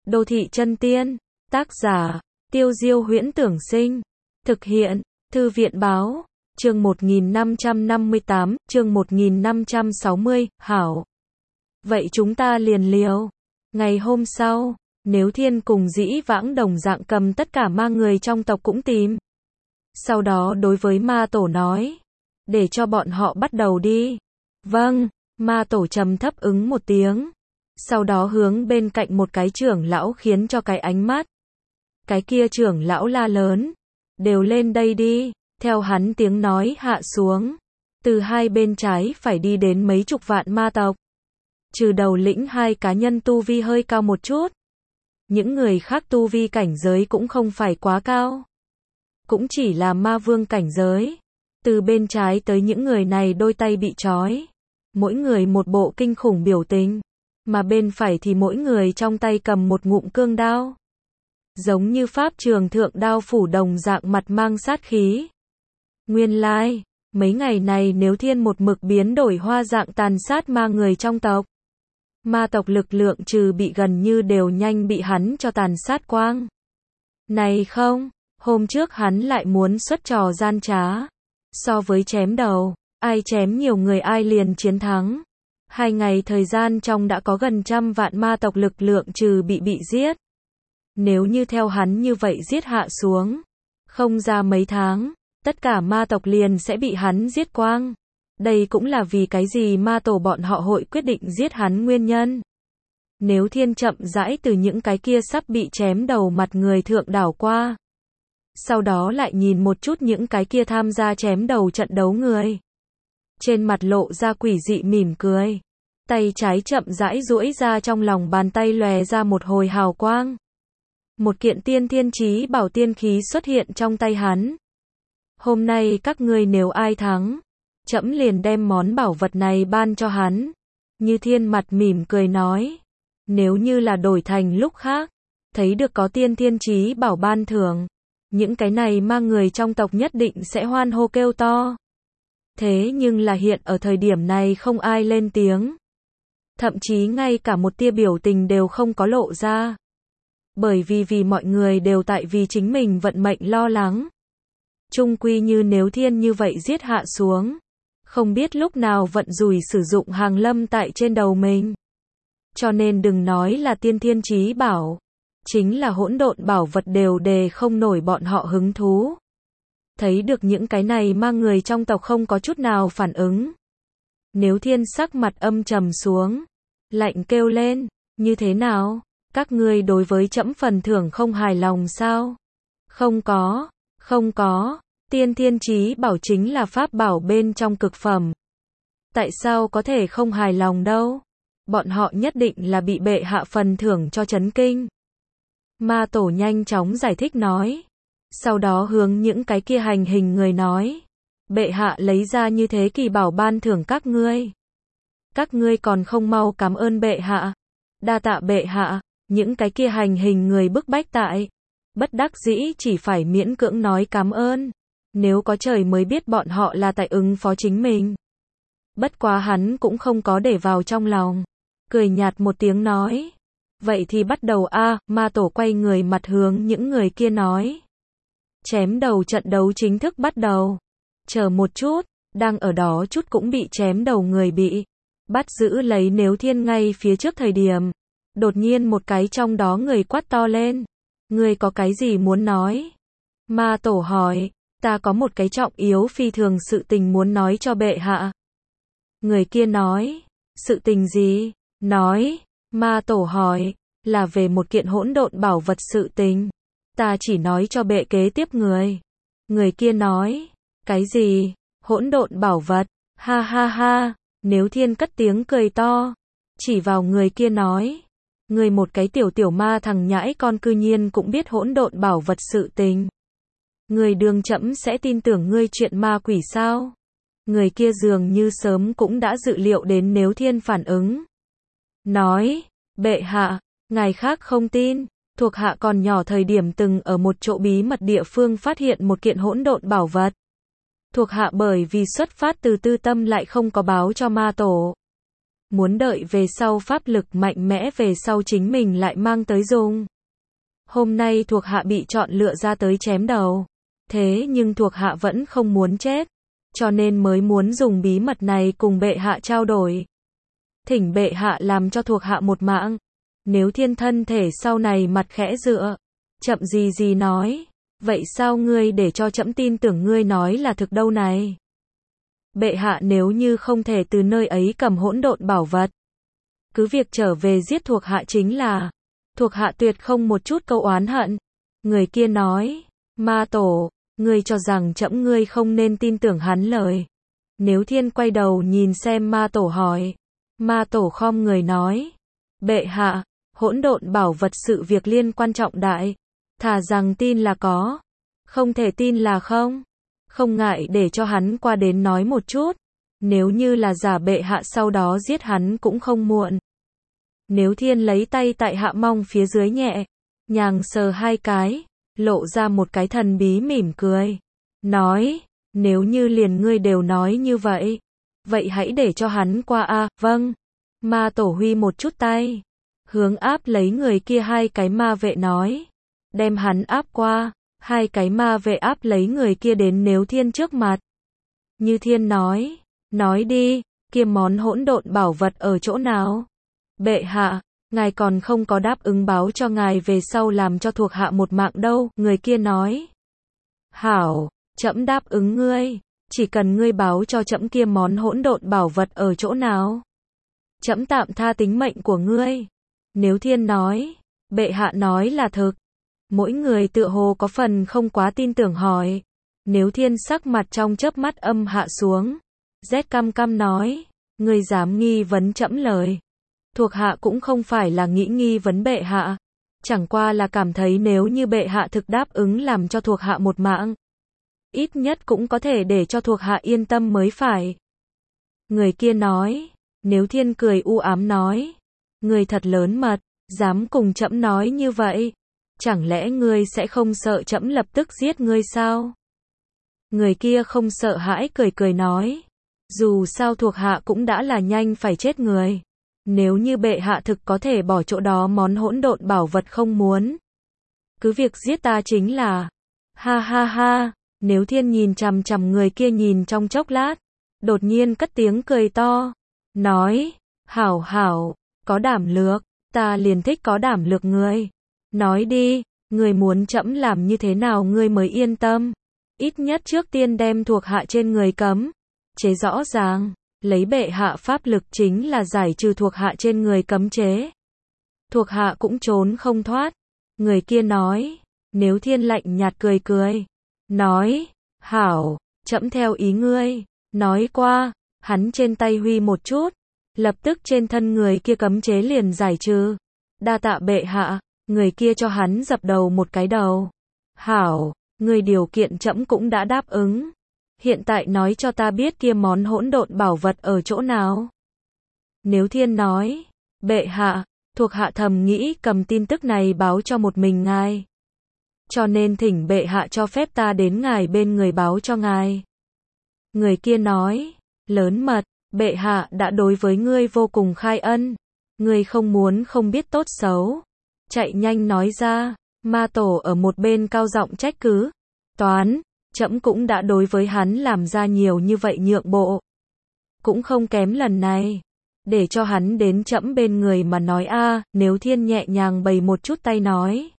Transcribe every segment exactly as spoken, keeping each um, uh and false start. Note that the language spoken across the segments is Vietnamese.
Đô thị chân tiên, tác giả, Tiêu Diêu Huyễn Tưởng Sinh, thực hiện, Thư viện Báo, chương một nghìn năm trăm năm mươi tám, chương một nghìn năm trăm sáu mươi, hảo. Vậy chúng ta liền liều. Ngày hôm sau, Nếu Thiên cùng Dĩ Vãng đồng dạng cầm tất cả ma người trong tộc cũng tìm. Sau đó đối với ma tổ nói, để cho bọn họ bắt đầu đi. Vâng, ma tổ trầm thấp ứng một tiếng. Sau đó hướng bên cạnh một cái trưởng lão khiến cho cái ánh mắt. Cái kia trưởng lão la lớn, đều lên đây đi, theo hắn tiếng nói hạ xuống. Từ hai bên trái phải đi đến mấy chục vạn ma tộc. Trừ đầu lĩnh hai cá nhân tu vi hơi cao một chút. Những người khác tu vi cảnh giới cũng không phải quá cao. Cũng chỉ là ma vương cảnh giới. Từ bên trái tới những người này đôi tay bị trói. Mỗi người một bộ kinh khủng biểu tình. Mà bên phải thì mỗi người trong tay cầm một ngụm cương đao. Giống như pháp trường thượng đao phủ đồng dạng mặt mang sát khí. Nguyên lai, like, mấy ngày này Nếu Thiên một mực biến đổi hoa dạng tàn sát ma người trong tộc. Ma tộc lực lượng trừ bị gần như đều nhanh bị hắn cho tàn sát quang. Này không, hôm trước hắn lại muốn xuất trò gian trá. So với chém đầu, ai chém nhiều người ai liền chiến thắng. Hai ngày thời gian trong đã có gần trăm vạn ma tộc lực lượng trừ bị bị giết. Nếu như theo hắn như vậy giết hạ xuống, không ra mấy tháng, tất cả ma tộc liền sẽ bị hắn giết quang. Đây cũng là vì cái gì ma tổ bọn họ hội quyết định giết hắn nguyên nhân. Nếu Thiên chậm rãi từ những cái kia sắp bị chém đầu mặt người thượng đảo qua. Sau đó lại nhìn một chút những cái kia tham gia chém đầu trận đấu người. Trên mặt lộ ra quỷ dị mỉm cười. Tay trái chậm rãi duỗi ra, trong lòng bàn tay lòe ra một hồi hào quang. Một kiện tiên thiên chí bảo tiên khí xuất hiện trong tay hắn. Hôm nay các ngươi nếu ai thắng, trẫm liền đem món bảo vật này ban cho hắn. Như Thiên mặt mỉm cười nói. Nếu như là đổi thành lúc khác, thấy được có tiên thiên chí bảo ban thưởng, những cái này ma người trong tộc nhất định sẽ hoan hô kêu to. Thế nhưng là hiện ở thời điểm này không ai lên tiếng. Thậm chí ngay cả một tia biểu tình đều không có lộ ra. Bởi vì vì mọi người đều tại vì chính mình vận mệnh lo lắng. Chung quy như Nếu Thiên như vậy giết hạ xuống, không biết lúc nào vận rủi sử dụng hàng lâm tại trên đầu mình. Cho nên đừng nói là tiên thiên chí bảo, chính là hỗn độn bảo vật đều đề không nổi bọn họ hứng thú. Thấy được những cái này ma người trong tộc không có chút nào phản ứng. Nếu Thiên sắc mặt âm trầm xuống, lạnh kêu lên, như thế nào? Các ngươi đối với trẫm phần thưởng không hài lòng sao? Không có, không có, tiên thiên chí bảo chính là pháp bảo bên trong cực phẩm. Tại sao có thể không hài lòng đâu? Bọn họ nhất định là bị bệ hạ phần thưởng cho chấn kinh. Ma tổ nhanh chóng giải thích nói. Sau đó hướng những cái kia hành hình người nói. Bệ hạ lấy ra như thế kỳ bảo ban thưởng các ngươi. Các ngươi còn không mau cảm ơn bệ hạ. Đa tạ bệ hạ. Những cái kia hành hình người bức bách tại. Bất đắc dĩ chỉ phải miễn cưỡng nói cảm ơn. Nếu có trời mới biết bọn họ là tại ứng phó chính mình. Bất quá hắn cũng không có để vào trong lòng. Cười nhạt một tiếng nói. Vậy thì bắt đầu a. Ma tổ quay người mặt hướng những người kia nói. Chém đầu trận đấu chính thức bắt đầu. Chờ một chút, đang ở đó chút cũng bị chém đầu người bị bắt giữ lấy Nếu Thiên ngay phía trước thời điểm. Đột nhiên một cái trong đó người quát to lên. Ngươi có cái gì muốn nói? Ma tổ hỏi. Ta có một cái trọng yếu phi thường sự tình muốn nói cho bệ hạ. Người kia nói. Sự tình gì? Nói. Ma tổ hỏi. Là về một kiện hỗn độn bảo vật sự tình. Ta chỉ nói cho bệ kế tiếp người. Người kia nói. Cái gì? Hỗn độn bảo vật. Ha ha ha. Nếu Thiên cất tiếng cười to. Chỉ vào người kia nói. Người một cái tiểu tiểu ma thằng nhãi con cư nhiên cũng biết hỗn độn bảo vật sự tình. Người đường trẫm sẽ tin tưởng ngươi chuyện ma quỷ sao? Người kia dường như sớm cũng đã dự liệu đến Nếu Thiên phản ứng. Nói. Bệ hạ. Ngài khác không tin. Thuộc hạ còn nhỏ thời điểm từng ở một chỗ bí mật địa phương phát hiện một kiện hỗn độn bảo vật. Thuộc hạ bởi vì xuất phát từ tư tâm lại không có báo cho ma tổ. muốn đợi về sau pháp lực mạnh mẽ về sau chính mình lại mang tới dùng. Hôm nay thuộc hạ bị chọn lựa ra tới chém đầu. Thế nhưng thuộc hạ vẫn không muốn chết, cho nên mới muốn dùng bí mật này cùng bệ hạ trao đổi. Thỉnh bệ hạ làm cho thuộc hạ một mạng. Nếu Thiên thân thể sau này mặt khẽ dựa, chậm gì gì nói, vậy sao ngươi để cho trẫm tin tưởng ngươi nói là thực đâu này? Bệ hạ nếu như không thể từ nơi ấy cầm hỗn độn bảo vật, cứ việc trở về giết thuộc hạ chính là, thuộc hạ tuyệt không một chút câu oán hận. Người kia nói, Ma Tổ, ngươi cho rằng trẫm ngươi không nên tin tưởng hắn lời. Nếu Thiên quay đầu nhìn xem Ma Tổ hỏi, Ma Tổ khom người nói, bệ hạ, hỗn độn bảo vật sự việc liên quan trọng đại, thà rằng tin là có, không thể tin là không. Không ngại để cho hắn qua đến nói một chút, nếu như là giả bệ hạ sau đó giết hắn cũng không muộn. Nếu Thiên lấy tay tại hạ mong phía dưới nhẹ, nhàng sờ hai cái, lộ ra một cái thần bí mỉm cười, nói, nếu như liền ngươi đều nói như vậy, vậy hãy để cho hắn qua a. À, vâng. Ma Tổ huy một chút tay, hướng áp lấy người kia hai cái ma vệ nói, đem hắn áp qua. Hai cái ma vệ áp lấy người kia đến Nếu Thiên trước mặt. Như Thiên nói, nói đi, kia món hỗn độn bảo vật ở chỗ nào? Bệ hạ, ngài còn không có đáp ứng báo cho ngài về sau làm cho thuộc hạ một mạng đâu, người kia nói. Hảo, trẫm đáp ứng ngươi, chỉ cần ngươi báo cho trẫm kia món hỗn độn bảo vật ở chỗ nào. Trẫm tạm tha tính mệnh của ngươi. Nếu Thiên nói, bệ hạ nói là thực. Mỗi người tựa hồ có phần không quá tin tưởng hỏi. Nếu Thiên sắc mặt trong chớp mắt âm hạ xuống. Rét căm căm nói, ngươi dám nghi vấn trẫm lời. Thuộc hạ cũng không phải là nghĩ nghi vấn bệ hạ. Chẳng qua là cảm thấy nếu như bệ hạ thực đáp ứng làm cho thuộc hạ một mạng, ít nhất cũng có thể để cho thuộc hạ yên tâm mới phải. Người kia nói, Nếu Thiên cười u ám nói, ngươi thật lớn mật, dám cùng trẫm nói như vậy. Chẳng lẽ ngươi sẽ không sợ trẫm lập tức giết ngươi sao? Người kia không sợ hãi cười cười nói, dù sao thuộc hạ cũng đã là nhanh phải chết người. Nếu như bệ hạ thực có thể bỏ chỗ đó món hỗn độn bảo vật không muốn, cứ việc giết ta chính là. Ha ha ha, Nếu Thiên nhìn chằm chằm người kia nhìn trong chốc lát, đột nhiên cất tiếng cười to, nói, hảo hảo, có đảm lược, ta liền thích có đảm lược người. Nói đi, ngươi muốn trẫm làm như thế nào ngươi mới yên tâm? Ít nhất trước tiên đem thuộc hạ trên người cấm chế rõ ràng, lấy bệ hạ pháp lực chính là giải trừ thuộc hạ trên người cấm chế. Thuộc hạ cũng trốn không thoát. Người kia nói, Nếu Thiên lạnh nhạt cười cười, nói, hảo, trẫm theo ý ngươi. Nói qua, hắn trên tay huy một chút, lập tức trên thân người kia cấm chế liền giải trừ. Đa tạ bệ hạ. Người kia cho hắn dập đầu một cái đầu. Hảo, người điều kiện trẫm cũng đã đáp ứng. Hiện tại nói cho ta biết kia món hỗn độn bảo vật ở chỗ nào. Nếu Thiên nói, bệ hạ, thuộc hạ thầm nghĩ cầm tin tức này báo cho một mình ngài. Cho nên thỉnh bệ hạ cho phép ta đến ngài bên người báo cho ngài. Người kia nói, lớn mật, bệ hạ đã đối với ngươi vô cùng khai ân. Ngươi không muốn không biết tốt xấu. Chạy nhanh nói ra. Ma Tổ ở một bên cao giọng trách cứ. Toán, trẫm cũng đã đối với hắn làm ra nhiều như vậy nhượng bộ. Cũng không kém lần này. Để cho hắn đến trẫm bên người mà nói a. Nếu Thiên nhẹ nhàng bày một chút tay nói.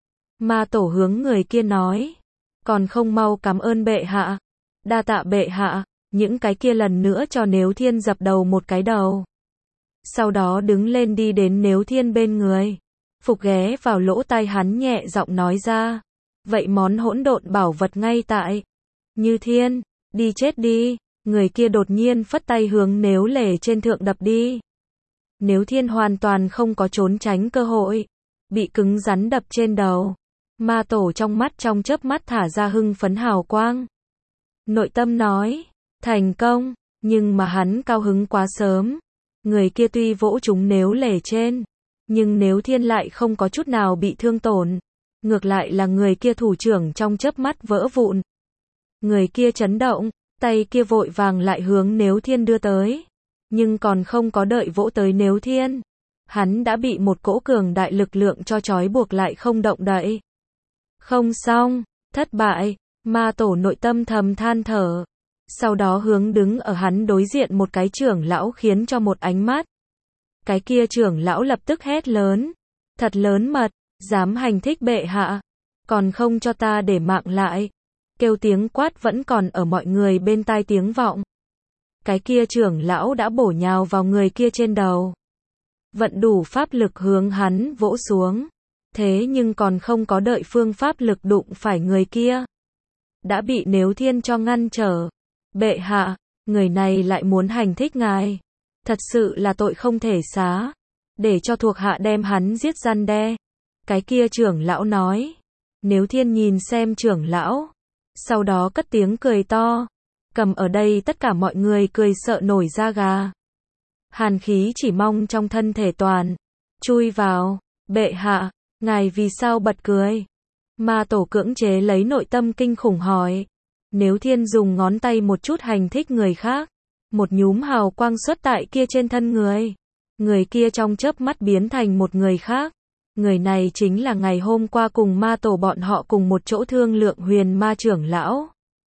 Ma Tổ hướng người kia nói, còn không mau cảm ơn bệ hạ. Đa tạ bệ hạ. Những cái kia lần nữa cho Nếu Thiên dập đầu một cái đầu. Sau đó đứng lên đi đến Nếu Thiên bên người. Phục ghé vào lỗ tai hắn nhẹ giọng nói ra. Vậy món hỗn độn bảo vật ngay tại. Như Thiên, đi chết đi. Người kia đột nhiên phất tay hướng Nếu Lể trên thượng đập đi. Nếu Thiên hoàn toàn không có trốn tránh cơ hội. Bị cứng rắn đập trên đầu. Ma Tổ trong mắt trong chớp mắt thả ra hưng phấn hào quang. Nội tâm nói, thành công, nhưng mà hắn cao hứng quá sớm. Người kia tuy vỗ trúng Nếu Lể trên, nhưng Nếu Thiên lại không có chút nào bị thương tổn. Ngược lại là người kia thủ trưởng trong chớp mắt vỡ vụn. Người kia chấn động, tay kia vội vàng lại hướng Nếu Thiên đưa tới. Nhưng còn không có đợi vỗ tới Nếu Thiên, hắn đã bị một cỗ cường đại lực lượng cho trói buộc lại không động đậy. Không xong, thất bại, ma tổ nội tâm thầm than thở. Sau đó hướng đứng ở hắn đối diện một cái trưởng lão khiến cho một ánh mắt. Cái kia trưởng lão lập tức hét lớn. Thật lớn mật, dám hành thích bệ hạ. Còn không cho ta để mạng lại. Kêu tiếng quát vẫn còn ở mọi người bên tai tiếng vọng. Cái kia trưởng lão đã bổ nhào vào người kia trên đầu. Vận đủ pháp lực hướng hắn vỗ xuống. Thế nhưng còn không có đợi phương pháp lực đụng phải người kia. Đã bị Nếu Thiên cho ngăn trở. Bệ hạ, người này lại muốn hành thích ngài. Thật sự là tội không thể xá. Để cho thuộc hạ đem hắn giết răn đe. Cái kia trưởng lão nói. Nếu Thiên nhìn xem trưởng lão. Sau đó cất tiếng cười to. Cầm ở đây tất cả mọi người cười sợ nổi da gà. Hàn khí chỉ mong trong thân thể toàn. Chui vào. Bệ hạ, ngài vì sao bật cười? Ma tổ cưỡng chế lấy nội tâm kinh khủng hỏi. Nếu Thiên dùng ngón tay một chút hành thích người khác. Một nhúm hào quang xuất tại kia trên thân người. Người kia trong chớp mắt biến thành một người khác. Người này chính là ngày hôm qua cùng ma tổ bọn họ cùng một chỗ thương lượng Huyền Ma trưởng lão.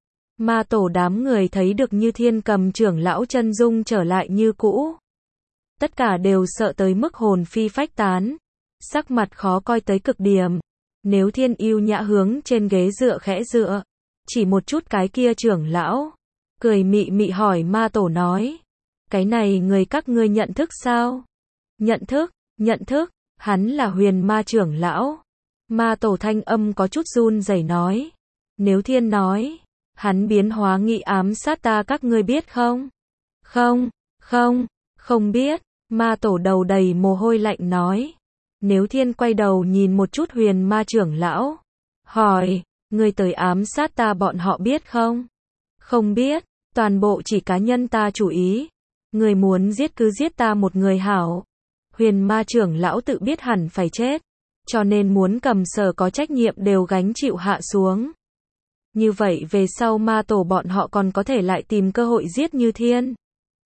Ma tổ đám người thấy được Như Thiên cầm trưởng lão chân dung trở lại như cũ. Tất cả đều sợ tới mức hồn phi phách tán. Sắc mặt khó coi tới cực điểm. Nếu Thiên yêu nhã hướng trên ghế dựa khẽ dựa. Chỉ một chút cái kia trưởng lão. Cười mị mị hỏi ma tổ nói. Cái này người các ngươi nhận thức sao? Nhận thức, nhận thức, hắn là Huyền Ma trưởng lão. Ma tổ thanh âm có chút run rẩy nói. Nếu Thiên nói. Hắn biến hóa nghị ám sát ta các ngươi biết không? Không, không, không biết. Ma tổ đầu đầy mồ hôi lạnh nói. Nếu Thiên quay đầu nhìn một chút Huyền Ma trưởng lão. Hỏi, ngươi tới ám sát ta bọn họ biết không? Không biết, toàn bộ chỉ cá nhân ta chủ ý. Người muốn giết cứ giết ta một người hảo. Huyền Ma trưởng lão tự biết hẳn phải chết. Cho nên muốn cầm sở có trách nhiệm đều gánh chịu hạ xuống. Như vậy về sau ma tổ bọn họ còn có thể lại tìm cơ hội giết Như Thiên.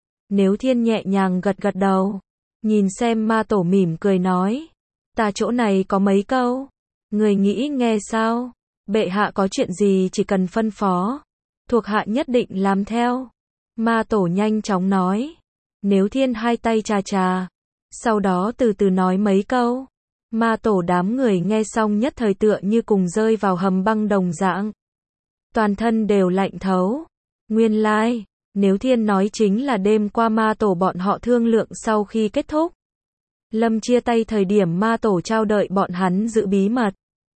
Nếu Thiên nhẹ nhàng gật gật đầu. Nhìn xem ma tổ mỉm cười nói. Ta chỗ này có mấy câu. Người nghĩ nghe sao? Bệ hạ có chuyện gì chỉ cần phân phó. Thuộc hạ nhất định làm theo. Ma tổ nhanh chóng nói. Nếu Thiên hai tay chà chà. Sau đó từ từ nói mấy câu. Ma tổ đám người nghe xong nhất thời tựa như cùng rơi vào hầm băng đồng dạng. Toàn thân đều lạnh thấu. Nguyên lai, Nếu Thiên nói chính là đêm qua ma tổ bọn họ thương lượng sau khi kết thúc. Lâm chia tay thời điểm ma tổ trao đợi bọn hắn giữ bí mật.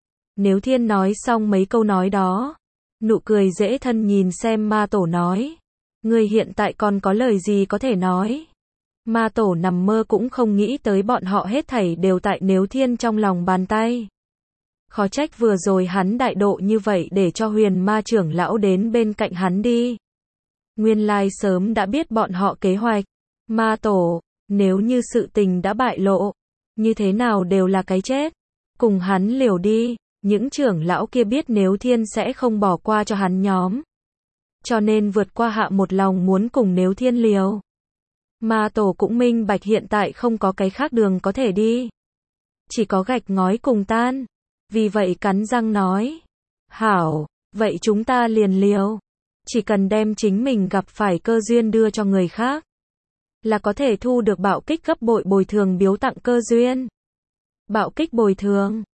Nếu Thiên nói xong mấy câu nói đó. Nụ cười dễ thân nhìn xem ma tổ nói. Người hiện tại còn có lời gì có thể nói. Ma tổ nằm mơ cũng không nghĩ tới bọn họ hết thảy đều tại Nếu Thiên trong lòng bàn tay. Khó trách vừa rồi hắn đại độ như vậy để cho Huyền Ma trưởng lão đến bên cạnh hắn đi. Nguyên lai sớm đã biết bọn họ kế hoạch. Ma tổ, nếu như sự tình đã bại lộ, như thế nào đều là cái chết. Cùng hắn liều đi, những trưởng lão kia biết Nếu Thiên sẽ không bỏ qua cho hắn nhóm. Cho nên vượt qua hạ một lòng muốn cùng Nếu Thiên liều. Ma tổ cũng minh bạch hiện tại không có cái khác đường có thể đi. Chỉ có gạch ngói cùng tan. Vì vậy cắn răng nói. Hảo, vậy chúng ta liền liều. Chỉ cần đem chính mình gặp phải cơ duyên đưa cho người khác. Là có thể thu được bạo kích gấp bội bồi thường biếu tặng cơ duyên. Bạo kích bồi thường.